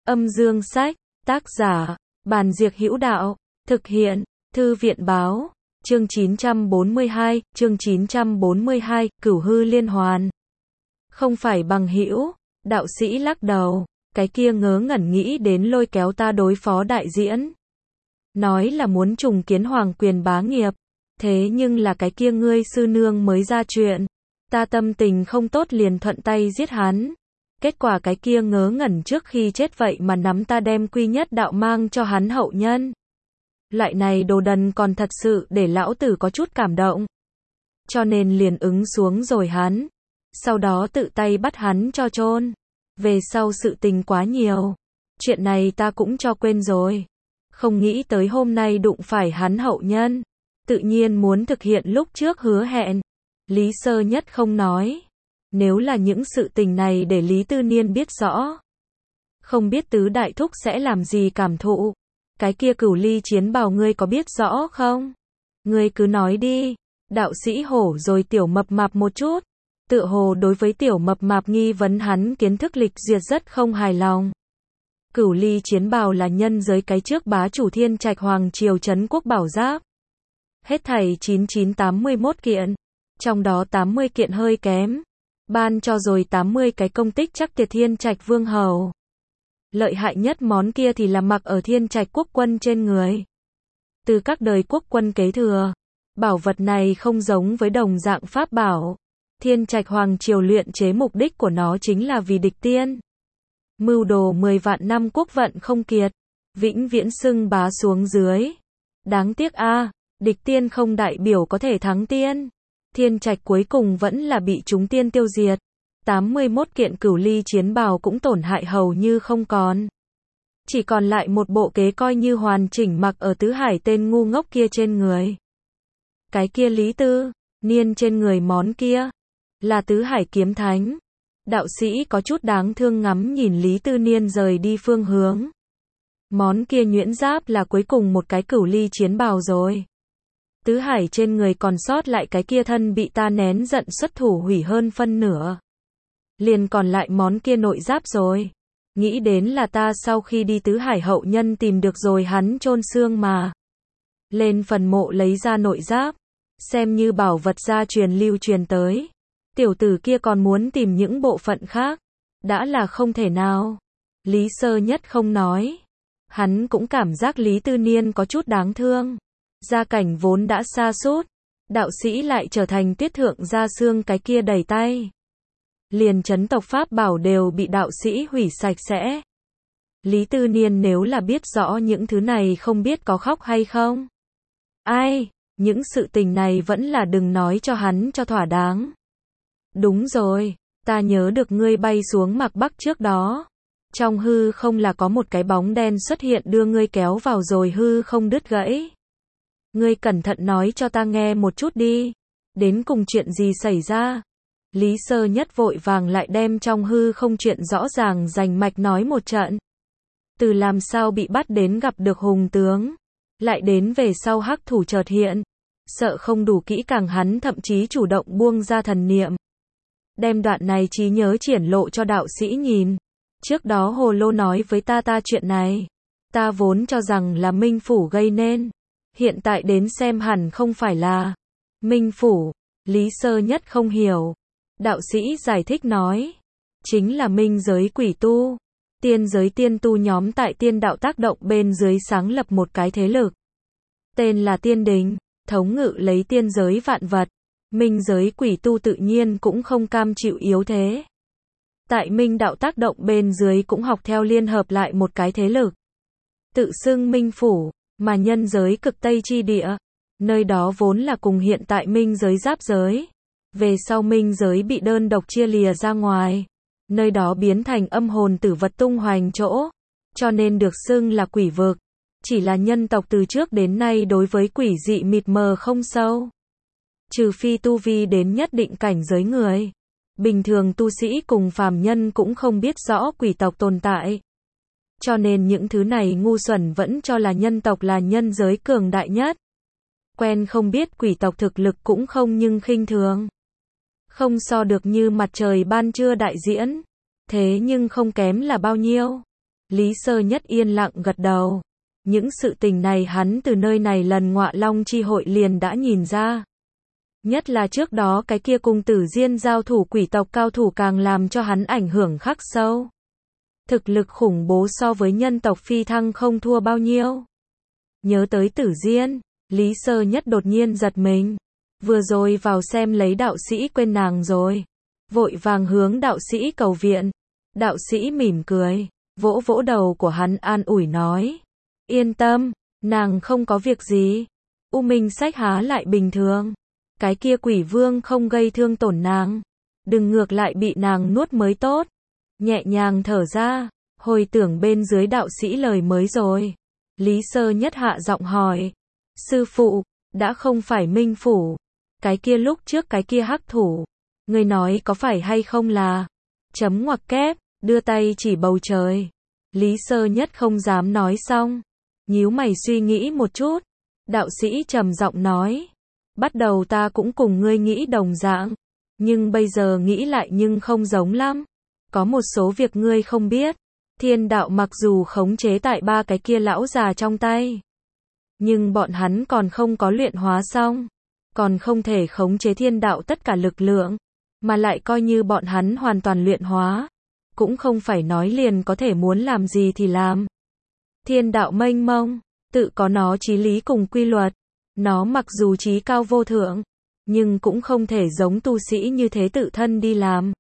Âm dương sách, tác giả, Bàn Diệc Hữu Đạo, thực hiện, Thư viện báo, chương 942, Cửu Hư Liên Hoàn. Không phải bằng hữu, đạo sĩ lắc đầu, cái kia ngớ ngẩn nghĩ đến lôi kéo ta đối phó đại diễn. Nói là muốn trùng kiến hoàng quyền bá nghiệp, thế nhưng là cái kia ngươi sư nương mới ra chuyện, ta tâm tình không tốt liền thuận tay giết hắn. Kết quả cái kia ngớ ngẩn trước khi chết vậy mà nắm ta đem quy nhất đạo mang cho hắn hậu nhân. Loại này đồ đần còn thật sự để lão tử có chút cảm động. Cho nên liền ứng xuống rồi hắn. Sau đó tự tay bắt hắn cho chôn. Về sau sự tình quá nhiều. Chuyện này ta cũng cho quên rồi. Không nghĩ tới hôm nay đụng phải hắn hậu nhân. Tự nhiên muốn thực hiện lúc trước hứa hẹn. Lý Sơ Nhất không nói. Nếu là những sự tình này để Lý Tư Niên biết rõ. Không biết tứ đại thúc sẽ làm gì cảm thụ. Cái kia Cửu Ly chiến bào ngươi có biết rõ không? Ngươi cứ nói đi. Đạo sĩ hổ rồi tiểu mập mạp một chút. Tựa hồ đối với tiểu mập mạp nghi vấn hắn kiến thức lịch duyệt rất không hài lòng. Cửu Ly chiến bào là nhân giới cái trước bá chủ Thiên Trạch Hoàng Triều Trấn Quốc Bảo Giáp. Hết thảy 9981 kiện. Trong đó 80 kiện hơi kém. Ban cho rồi 80 cái công tích chắc tiệt Thiên Trạch Vương Hầu. Lợi hại nhất món kia thì là mặc ở Thiên Trạch quốc quân trên người. Từ các đời quốc quân kế thừa, bảo vật này không giống với đồng dạng pháp bảo. Thiên Trạch Hoàng Triều luyện chế mục đích của nó chính là vì địch tiên. Mưu đồ 10 vạn năm quốc vận không kiệt, vĩnh viễn xưng bá xuống dưới. Đáng tiếc địch tiên không đại biểu có thể thắng tiên. Thiên Trạch cuối cùng vẫn là bị chúng tiên tiêu diệt. 81 kiện Cửu Ly chiến bào cũng tổn hại hầu như không còn. Chỉ còn lại một bộ kế coi như hoàn chỉnh mặc ở Tứ Hải tên ngu ngốc kia trên người. Cái kia Lý Tư Niên trên người món kia là Tứ Hải kiếm thánh. Đạo sĩ có chút đáng thương ngắm nhìn Lý Tư Niên rời đi phương hướng. Món kia nhuyễn giáp là cuối cùng một cái Cửu Ly chiến bào rồi. Tứ Hải trên người còn sót lại cái kia thân bị ta nén giận xuất thủ hủy hơn phân nửa. Liền còn lại món kia nội giáp rồi. Nghĩ đến là ta sau khi đi Tứ Hải hậu nhân tìm được rồi hắn chôn xương mà. Lên phần mộ lấy ra nội giáp. Xem như bảo vật gia truyền lưu truyền tới. Tiểu tử kia còn muốn tìm những bộ phận khác. Đã là không thể nào. Lý Sơ Nhất không nói. Hắn cũng cảm giác Lý Tư Niên có chút đáng thương. Gia cảnh vốn đã sa sút, đạo sĩ lại trở thành tiết thượng gia xương cái kia đầy tay. Liền chấn tộc pháp bảo đều bị đạo sĩ hủy sạch sẽ. Lý Tư Niên nếu là biết rõ những thứ này không biết có khóc hay không. Những sự tình này vẫn là đừng nói cho hắn cho thỏa đáng. Đúng rồi, ta nhớ được ngươi bay xuống Mạc Bắc trước đó. Trong hư không là có một cái bóng đen xuất hiện đưa ngươi kéo vào rồi hư không đứt gãy. Ngươi cẩn thận nói cho ta nghe một chút đi. Đến cùng chuyện gì xảy ra? Lý Sơ Nhất vội vàng lại đem trong hư không chuyện rõ ràng rành mạch nói một trận. Từ làm sao bị bắt đến gặp được hùng tướng. Lại đến về sau hắc thủ chợt hiện. Sợ không đủ kỹ càng hắn thậm chí chủ động buông ra thần niệm. Đem đoạn này trí nhớ triển lộ cho đạo sĩ nhìn. Trước đó Hồ Lô nói với ta chuyện này. Ta vốn cho rằng là Minh Phủ gây nên. Hiện tại đến xem hẳn không phải là Minh Phủ. Lý Sơ Nhất không hiểu. Đạo sĩ giải thích nói. Chính là minh giới quỷ tu. Tiên giới tiên tu nhóm tại tiên đạo tác động bên dưới sáng lập một cái thế lực. Tên là Tiên Đình, thống ngự lấy tiên giới vạn vật. Minh giới quỷ tu tự nhiên cũng không cam chịu yếu thế. Tại minh đạo tác động bên dưới cũng học theo liên hợp lại một cái thế lực. Tự xưng Minh Phủ. Mà nhân giới cực Tây chi địa, nơi đó vốn là cùng hiện tại minh giới giáp giới. Về sau minh giới bị đơn độc chia lìa ra ngoài. Nơi đó biến thành âm hồn tử vật tung hoành chỗ. Cho nên được xưng là quỷ vực. Chỉ là nhân tộc từ trước đến nay đối với quỷ dị mịt mờ không sâu. Trừ phi tu vi đến nhất định cảnh giới người. Bình thường tu sĩ cùng phàm nhân cũng không biết rõ quỷ tộc tồn tại. Cho nên những thứ này ngu xuẩn vẫn cho là nhân tộc là nhân giới cường đại nhất. Quen không biết quỷ tộc thực lực cũng không nhưng khinh thường. Không so được như mặt trời ban trưa đại diễn. Thế nhưng không kém là bao nhiêu. Lý Sơ Nhất yên lặng gật đầu. Những sự tình này hắn từ nơi này lần Ngọa Long chi hội liền đã nhìn ra. Nhất là trước đó cái kia cùng Tử Diên giao thủ quỷ tộc cao thủ càng làm cho hắn ảnh hưởng khắc sâu. Thực lực khủng bố so với nhân tộc phi thăng không thua bao nhiêu. Nhớ tới Tử Diên, Lý Sơ Nhất đột nhiên giật mình. Vừa rồi vào xem lấy đạo sĩ quên nàng rồi. Vội vàng hướng đạo sĩ cầu viện. Đạo sĩ mỉm cười, vỗ vỗ đầu của hắn an ủi nói. Yên tâm, nàng không có việc gì. U Minh Sách há lại bình thường. Cái kia quỷ vương không gây thương tổn nàng. Đừng ngược lại bị nàng nuốt mới tốt. Nhẹ nhàng thở ra, hồi tưởng bên dưới đạo sĩ lời mới rồi. Lý Sơ Nhất hạ giọng hỏi. Sư phụ, đã không phải Minh Phủ. Cái kia lúc trước cái kia hắc thủ. Người nói có phải hay không là. Chấm ngoặc kép, đưa tay chỉ bầu trời. Lý Sơ Nhất không dám nói xong. Nhíu mày suy nghĩ một chút. Đạo sĩ trầm giọng nói. Bắt đầu ta cũng cùng ngươi nghĩ đồng dạng. Nhưng bây giờ nghĩ lại nhưng không giống lắm. Có một số việc ngươi không biết. Thiên đạo mặc dù khống chế tại ba cái kia lão già trong tay. Nhưng bọn hắn còn không có luyện hóa xong. Còn không thể khống chế thiên đạo tất cả lực lượng. Mà lại coi như bọn hắn hoàn toàn luyện hóa. Cũng không phải nói liền có thể muốn làm gì thì làm. Thiên đạo mênh mông, tự có nó chí lý cùng quy luật. Nó mặc dù chí cao vô thượng, nhưng cũng không thể giống tu sĩ như thế tự thân đi làm.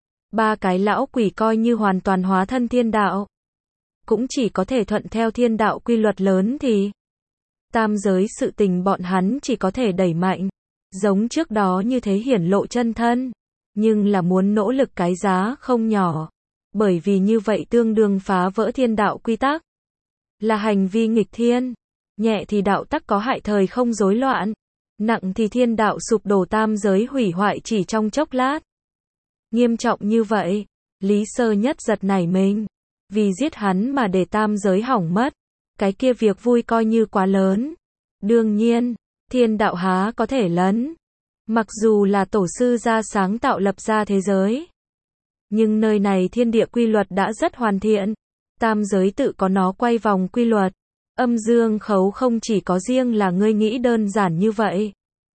Ba cái lão quỷ coi như hoàn toàn hóa thân thiên đạo. Cũng chỉ có thể thuận theo thiên đạo quy luật lớn thì. Tam giới sự tình bọn hắn chỉ có thể đẩy mạnh. Giống trước đó như thế hiển lộ chân thân. Nhưng là muốn nỗ lực cái giá không nhỏ. Bởi vì như vậy tương đương phá vỡ thiên đạo quy tắc. Là hành vi nghịch thiên. Nhẹ thì đạo tắc có hại thời không rối loạn. Nặng thì thiên đạo sụp đổ tam giới hủy hoại chỉ trong chốc lát. Nghiêm trọng như vậy, Lý Sơ Nhất giật nảy mình. Vì giết hắn mà để tam giới hỏng mất. Cái kia việc vui coi như quá lớn. Đương nhiên, thiên đạo há có thể lấn. Mặc dù là tổ sư gia sáng tạo lập ra thế giới. Nhưng nơi này thiên địa quy luật đã rất hoàn thiện. Tam giới tự có nó quay vòng quy luật. Âm dương khấu không chỉ có riêng là ngươi nghĩ đơn giản như vậy.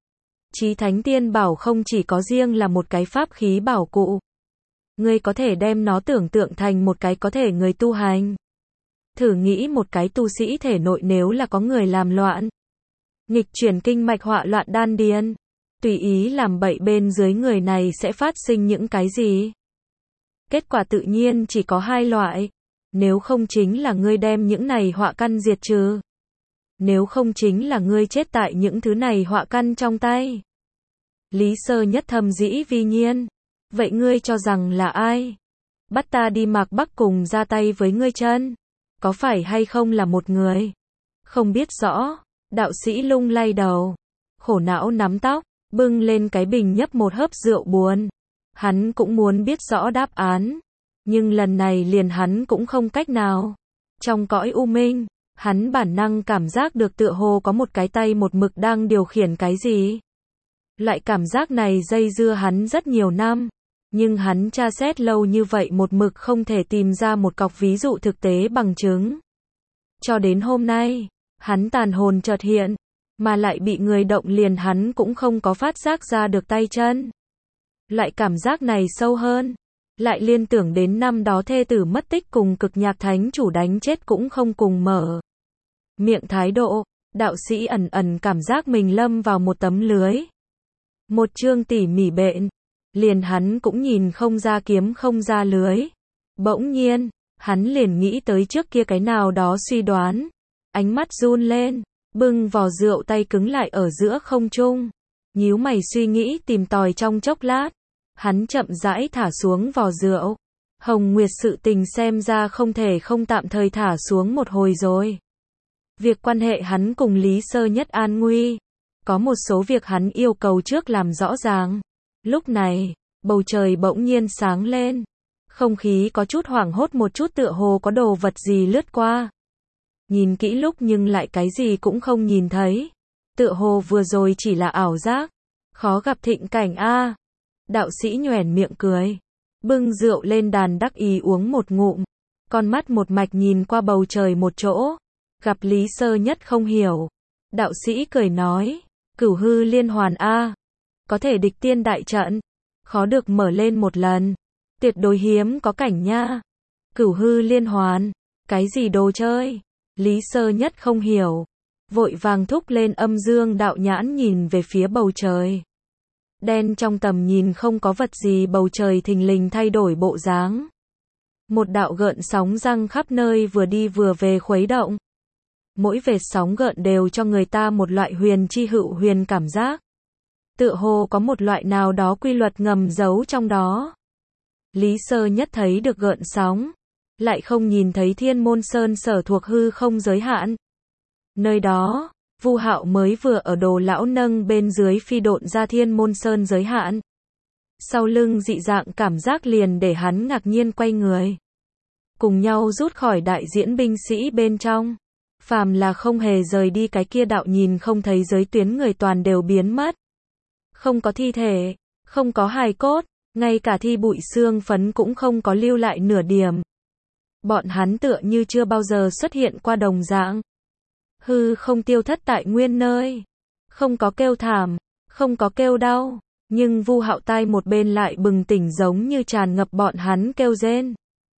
Chí Thánh Tiên Bảo không chỉ có riêng là một cái pháp khí bảo cụ. Ngươi có thể đem nó tưởng tượng thành một cái có thể người tu hành. Thử nghĩ một cái tu sĩ thể nội nếu là có người làm loạn. Nghịch chuyển kinh mạch họa loạn đan điền. Tùy ý làm bậy bên dưới người này sẽ phát sinh những cái gì? Kết quả tự nhiên chỉ có hai loại. Nếu không chính là ngươi đem những này họa căn diệt trừ. Nếu không chính là ngươi chết tại những thứ này họa căn trong tay. Lý Sơ Nhất thầm dĩ vi nhiên. Vậy ngươi cho rằng là ai? Bắt ta đi Mạc Bắc cùng ra tay với ngươi chân. Có phải hay không là một người? Không biết rõ. Đạo sĩ lung lay đầu. Khổ não nắm tóc. Bưng lên cái bình nhấp một hớp rượu buồn. Hắn cũng muốn biết rõ đáp án. Nhưng lần này liền hắn cũng không cách nào. Trong cõi u minh, hắn bản năng cảm giác được tựa hồ có một cái tay một mực đang điều khiển cái gì. Loại cảm giác này dây dưa hắn rất nhiều năm. Nhưng hắn tra xét lâu như vậy một mực không thể tìm ra một cọc ví dụ thực tế bằng chứng. Cho đến hôm nay, hắn tàn hồn chợt hiện. Mà lại bị người động liền hắn cũng không có phát giác ra được tay chân. Loại cảm giác này sâu hơn. Lại liên tưởng đến năm đó thê tử mất tích cùng Cực Nhạc Thánh chủ đánh chết cũng không cùng mở miệng thái độ. Đạo sĩ ẩn ẩn cảm giác mình lâm vào một tấm lưới. Một chương tỉ mỉ bện. Liền hắn cũng nhìn không ra kiếm không ra lưới. Bỗng nhiên, hắn liền nghĩ tới trước kia cái nào đó suy đoán. Ánh mắt run lên. Bưng vò rượu tay cứng lại ở giữa không trung. Nhíu mày suy nghĩ tìm tòi trong chốc lát. Hắn chậm rãi thả xuống vò rượu. Hồng Nguyệt sự tình xem ra không thể không tạm thời thả xuống một hồi rồi. Việc quan hệ hắn cùng Lý Sơ Nhất an nguy. Có một số việc hắn yêu cầu trước làm rõ ràng. Lúc này, bầu trời bỗng nhiên sáng lên. Không khí có chút hoảng hốt một chút tựa hồ có đồ vật gì lướt qua. Nhìn kỹ lúc nhưng lại cái gì cũng không nhìn thấy. Tựa hồ vừa rồi chỉ là ảo giác. Khó gặp thịnh cảnh a. Đạo sĩ nhoẻn miệng cười. Bưng rượu lên đàn đắc ý uống một ngụm. con mắt một mạch nhìn qua bầu trời một chỗ, gặp Lý Sơ Nhất không hiểu. Đạo sĩ cười nói, Cửu Hư Liên Hoàn a, có thể địch tiên đại trận, khó được mở lên một lần, tuyệt đối hiếm có cảnh nha. Cửu Hư Liên Hoàn, cái gì đồ chơi? Lý Sơ Nhất không hiểu, vội vàng thúc lên âm dương đạo nhãn nhìn về phía bầu trời. Đen trong tầm nhìn không có vật gì, bầu trời thình lình thay đổi bộ dáng. Một đạo gợn sóng răng khắp nơi vừa đi vừa về khuấy động. Mỗi vệt sóng gợn đều cho người ta một loại huyền chi hữu huyền cảm giác. Tựa hồ có một loại nào đó quy luật ngầm giấu trong đó. Lý Sơ Nhất thấy được gợn sóng, lại không nhìn thấy Thiên Môn Sơn sở thuộc hư không giới hạn. Nơi đó, Vu Hạo mới vừa ở Đồ lão nâng bên dưới phi độn ra Thiên Môn Sơn giới hạn. Sau lưng dị dạng cảm giác liền để hắn ngạc nhiên quay người. Cùng nhau rút khỏi đại diễn binh sĩ bên trong. Phàm là không hề rời đi cái kia đạo nhìn không thấy giới tuyến người toàn đều biến mất. Không có thi thể, không có hài cốt, ngay cả thi bụi xương phấn cũng không có lưu lại nửa điểm. Bọn hắn tựa như chưa bao giờ xuất hiện qua đồng dạng. Hư không tiêu thất tại nguyên nơi. Không có kêu thảm, không có kêu đau, nhưng Vu Hạo tai một bên lại bừng tỉnh giống như tràn ngập bọn hắn kêu rên.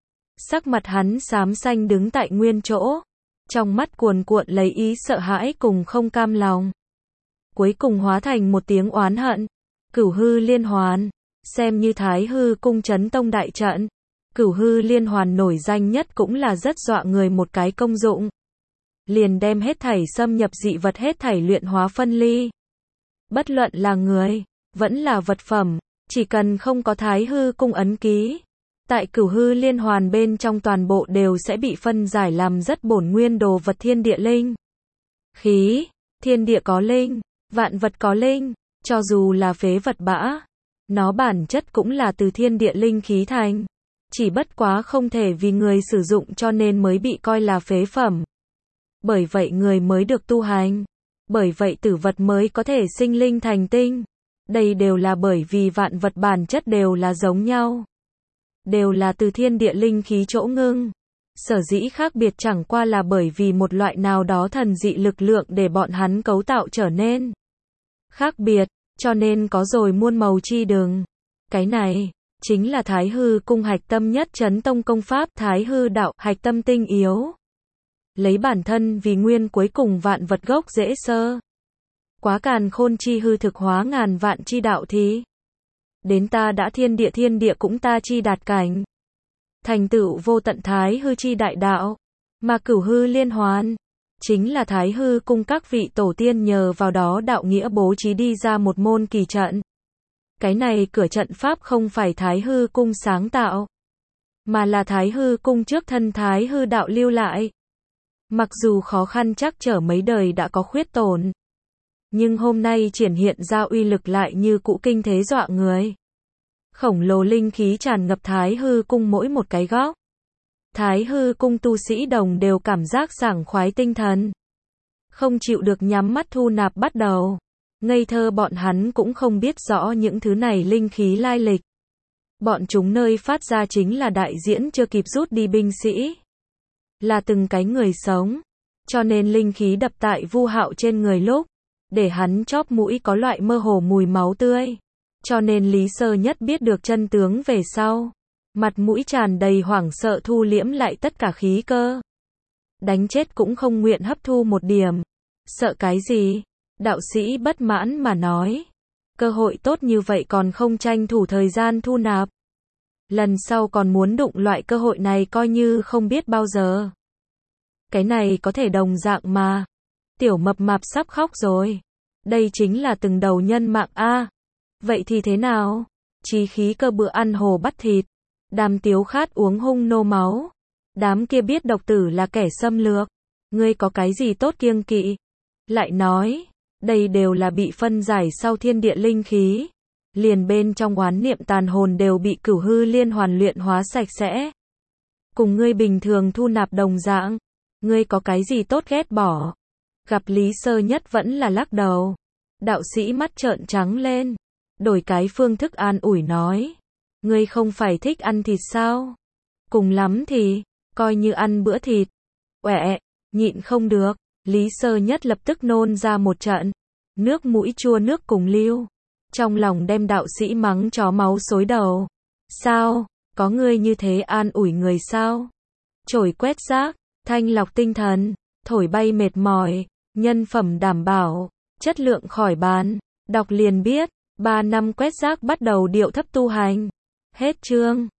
Sắc mặt hắn xám xanh đứng tại nguyên chỗ, trong mắt cuồn cuộn lấy ý sợ hãi cùng không cam lòng. Cuối cùng hóa thành một tiếng oán hận. Cửu Hư Liên Hoàn, xem như Thái Hư cung trấn tông đại trận. Cửu Hư Liên Hoàn nổi danh nhất cũng là rất dọa người một cái công dụng. Liền đem hết thảy xâm nhập dị vật hết thảy luyện hóa phân ly. Bất luận là người, vẫn là vật phẩm, chỉ cần không có Thái Hư cung ấn ký, tại Cửu Hư Liên Hoàn bên trong toàn bộ đều sẽ bị phân giải làm rất bổn nguyên đồ vật thiên địa linh. Khí, thiên địa có linh, vạn vật có linh, cho dù là phế vật bã, nó bản chất cũng là từ thiên địa linh khí thành. Chỉ bất quá không thể vì người sử dụng cho nên mới bị coi là phế phẩm. Bởi vậy người mới được tu hành. Bởi vậy tử vật mới có thể sinh linh thành tinh. Đây đều là bởi vì vạn vật bản chất đều là giống nhau. Đều là từ thiên địa linh khí chỗ ngưng. Sở dĩ khác biệt chẳng qua là bởi vì một loại nào đó thần dị lực lượng để bọn hắn cấu tạo trở nên khác biệt, cho nên có rồi muôn màu chi đường. Cái này chính là Thái Hư cung hạch tâm nhất trấn tông công pháp Thái Hư đạo, hạch tâm tinh yếu. Lấy bản thân vì nguyên cuối cùng vạn vật gốc rễ sơ. Quá càn khôn chi hư thực hóa ngàn vạn chi đạo thì. Đến ta đã thiên địa cũng ta chi đạt cảnh. Thành tựu vô tận Thái Hư chi đại đạo. Mà Cửu Hư Liên Hoàn, chính là Thái Hư cung các vị tổ tiên nhờ vào đó đạo nghĩa bố trí đi ra một môn kỳ trận. Cái này cửa trận pháp không phải Thái Hư cung sáng tạo, mà là Thái Hư cung trước thân Thái Hư đạo lưu lại. Mặc dù khó khăn trắc trở mấy đời đã có khuyết tổn, nhưng hôm nay triển hiện ra uy lực lại như cũ kinh thế dọa người. Khổng lồ linh khí tràn ngập Thái Hư cung mỗi một cái góc. Thái Hư cung tu sĩ đồng đều cảm giác sảng khoái tinh thần. Không chịu được nhắm mắt thu nạp bắt đầu. Ngây thơ bọn hắn cũng không biết rõ những thứ này linh khí lai lịch. Bọn chúng nơi phát ra chính là đại diễn chưa kịp rút đi binh sĩ. Là từng cái người sống. Cho nên linh khí đập tại Vu Hạo trên người lúc, để hắn chóp mũi có loại mơ hồ mùi máu tươi. Cho nên Lý Sơ Nhất biết được chân tướng về sau. Mặt mũi tràn đầy hoảng sợ thu liễm lại tất cả khí cơ. Đánh chết cũng không nguyện hấp thu một điểm. Sợ cái gì? Đạo sĩ bất mãn mà nói. Cơ hội tốt như vậy còn không tranh thủ thời gian thu nạp. Lần sau còn muốn đụng loại cơ hội này coi như không biết bao giờ. Cái này có thể đồng dạng mà. Tiểu mập mạp sắp khóc rồi. Đây chính là từng đầu nhân mạng a. Vậy thì thế nào? Chí khí cơ bữa ăn hồ bắt thịt. Đám tiếu khát uống hung nô máu. Đám kia biết độc tử là kẻ xâm lược. Ngươi có cái gì tốt kiêng kỵ? Lại nói, đây đều là bị phân giải sau thiên địa linh khí. Liền bên trong oán niệm tàn hồn đều bị Cửu Hư Liên Hoàn luyện hóa sạch sẽ. Cùng ngươi bình thường thu nạp đồng dạng. Ngươi có cái gì tốt ghét bỏ? Gặp Lý Sơ Nhất vẫn là lắc đầu. Đạo sĩ mắt trợn trắng lên. Đổi cái phương thức an ủi nói. Ngươi không phải thích ăn thịt sao? Cùng lắm thì, coi như ăn bữa thịt. Uệ, nhịn không được, Lý Sơ Nhất lập tức nôn ra một trận, nước mũi chua nước cùng lưu. Trong lòng đem đạo sĩ mắng chó máu xối đầu. Sao, có ngươi như thế an ủi người sao? Chổi quét rác, thanh lọc tinh thần, thổi bay mệt mỏi, nhân phẩm đảm bảo, chất lượng khỏi bàn. Đọc liền biết, 3 năm quét rác bắt đầu điệu thấp tu hành. Hết chương.